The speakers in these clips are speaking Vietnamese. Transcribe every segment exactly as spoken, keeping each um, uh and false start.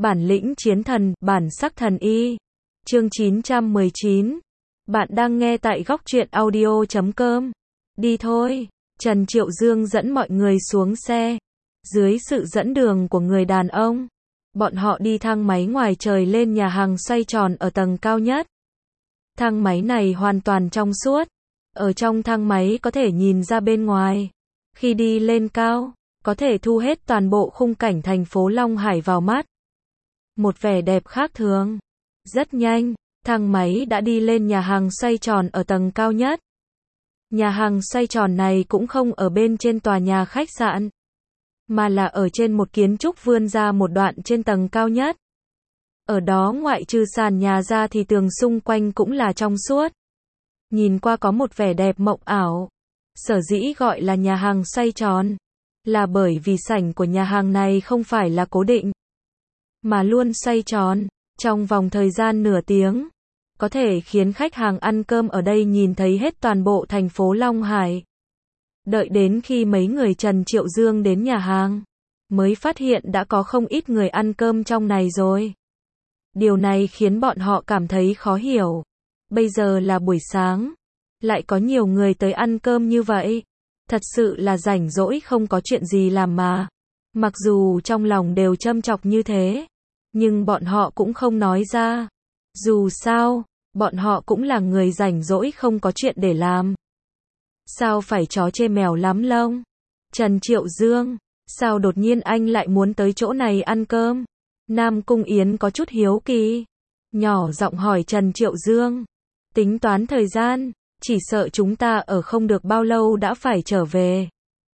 Bản lĩnh chiến thần, bản sắc thần y. Chương chín trăm mười chín. Bạn đang nghe tại góc truyện audio chấm com. Đi thôi. Trần Triệu Dương dẫn mọi người xuống xe. Dưới sự dẫn đường của người đàn ông, bọn họ đi thang máy ngoài trời lên nhà hàng xoay tròn ở tầng cao nhất. Thang máy này hoàn toàn trong suốt. Ở trong thang máy có thể nhìn ra bên ngoài. Khi đi lên cao, có thể thu hết toàn bộ khung cảnh thành phố Long Hải vào mắt. Một vẻ đẹp khác thường. Rất nhanh, thang máy đã đi lên nhà hàng xoay tròn ở tầng cao nhất. Nhà hàng xoay tròn này cũng không ở bên trên tòa nhà khách sạn, mà là ở trên một kiến trúc vươn ra một đoạn trên tầng cao nhất. Ở đó ngoại trừ sàn nhà ra thì tường xung quanh cũng là trong suốt. Nhìn qua có một vẻ đẹp mộng ảo. Sở dĩ gọi là nhà hàng xoay tròn, là bởi vì sảnh của nhà hàng này không phải là cố định, mà luôn xoay tròn, trong vòng thời gian nửa tiếng. Có thể khiến khách hàng ăn cơm ở đây nhìn thấy hết toàn bộ thành phố Long Hải. Đợi đến khi mấy người Trần Triệu Dương đến nhà hàng, mới phát hiện đã có không ít người ăn cơm trong này rồi. Điều này khiến bọn họ cảm thấy khó hiểu. Bây giờ là buổi sáng, lại có nhiều người tới ăn cơm như vậy. Thật sự là rảnh rỗi không có chuyện gì làm mà. Mặc dù trong lòng đều châm chọc như thế, nhưng bọn họ cũng không nói ra. Dù sao, bọn họ cũng là người rảnh rỗi không có chuyện để làm. Sao phải chó chê mèo lắm lông? Trần Triệu Dương, sao đột nhiên anh lại muốn tới chỗ này ăn cơm? Nam Cung Yến có chút hiếu kỳ, nhỏ giọng hỏi Trần Triệu Dương. Tính toán thời gian, chỉ sợ chúng ta ở không được bao lâu đã phải trở về.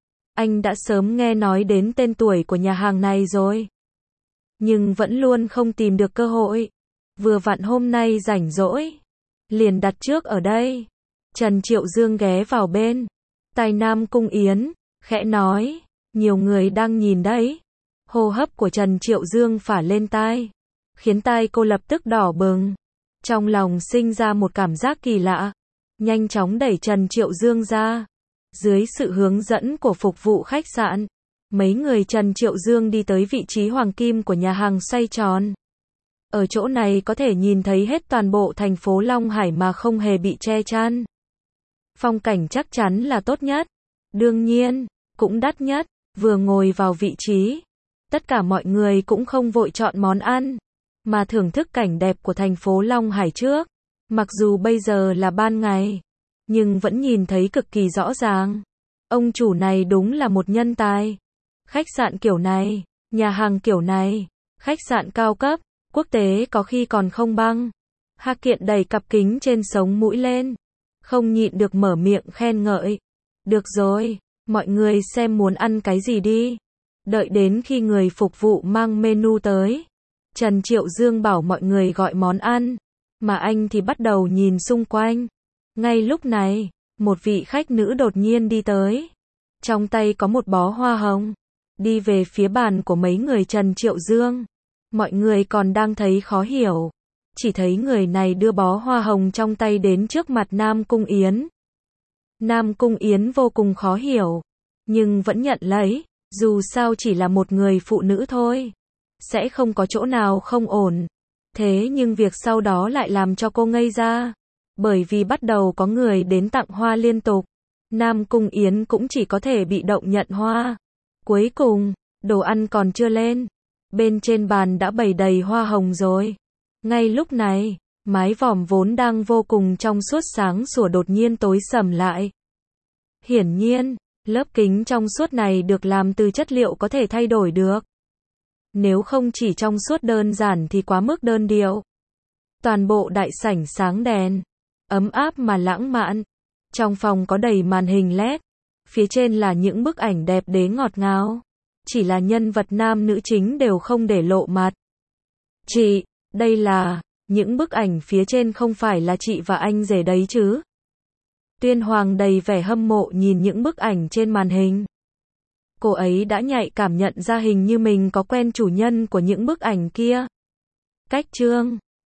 Anh đã sớm nghe nói đến tên tuổi của nhà hàng này rồi, nhưng vẫn luôn không tìm được cơ hội. Vừa vặn hôm nay rảnh rỗi, liền đặt trước ở đây. Trần Triệu Dương ghé vào bên tai Nam Cung Yến, khẽ nói, nhiều người đang nhìn đấy. Hô hấp của Trần Triệu Dương phả lên tai, khiến tai cô lập tức đỏ bừng. Trong lòng sinh ra một cảm giác kỳ lạ, nhanh chóng đẩy Trần Triệu Dương ra. Dưới sự hướng dẫn của phục vụ khách sạn, mấy người Trần Triệu Dương đi tới vị trí hoàng kim của nhà hàng xoay tròn. Ở chỗ này có thể nhìn thấy hết toàn bộ thành phố Long Hải mà không hề bị che chắn. Phong cảnh chắc chắn là tốt nhất, đương nhiên, cũng đắt nhất. Vừa ngồi vào vị trí, tất cả mọi người cũng không vội chọn món ăn, mà thưởng thức cảnh đẹp của thành phố Long Hải trước. Mặc dù bây giờ là ban ngày, nhưng vẫn nhìn thấy cực kỳ rõ ràng. Ông chủ này đúng là một nhân tài. Khách sạn kiểu này, nhà hàng kiểu này, khách sạn cao cấp, quốc tế có khi còn không bằng. Hà Kiện đầy cặp kính trên sống mũi lên, không nhịn được mở miệng khen ngợi. Được rồi, mọi người xem muốn ăn cái gì đi. Đợi đến khi người phục vụ mang menu tới, Trần Triệu Dương bảo mọi người gọi món ăn, mà anh thì bắt đầu nhìn xung quanh. Ngay lúc này, một vị khách nữ đột nhiên đi tới, trong tay có một bó hoa hồng, đi về phía bàn của mấy người Trần Triệu Dương. Mọi người còn đang thấy khó hiểu, chỉ thấy người này đưa bó hoa hồng trong tay đến trước mặt Nam Cung Yến. Nam Cung Yến vô cùng khó hiểu, nhưng vẫn nhận lấy, dù sao chỉ là một người phụ nữ thôi, sẽ không có chỗ nào không ổn. Thế nhưng việc sau đó lại làm cho cô ngây ra, bởi vì bắt đầu có người đến tặng hoa liên tục. Nam Cung Yến cũng chỉ có thể bị động nhận hoa. Cuối cùng, đồ ăn còn chưa lên, bên trên bàn đã bày đầy hoa hồng rồi. Ngay lúc này, mái vòm vốn đang vô cùng trong suốt sáng sủa đột nhiên tối sầm lại. Hiển nhiên, lớp kính trong suốt này được làm từ chất liệu có thể thay đổi được. Nếu không chỉ trong suốt đơn giản thì quá mức đơn điệu. Toàn bộ đại sảnh sáng đèn, ấm áp mà lãng mạn. Trong phòng có đầy màn hình led, phía trên là những bức ảnh đẹp đẽ ngọt ngào. Chỉ là nhân vật nam nữ chính đều không để lộ mặt. Chị, đây là, những bức ảnh phía trên không phải là chị và anh rể đấy chứ? Tuyên Hoàng đầy vẻ hâm mộ nhìn những bức ảnh trên màn hình. Cô ấy đã nhạy cảm nhận ra hình như mình có quen chủ nhân của những bức ảnh kia. Cách Trương,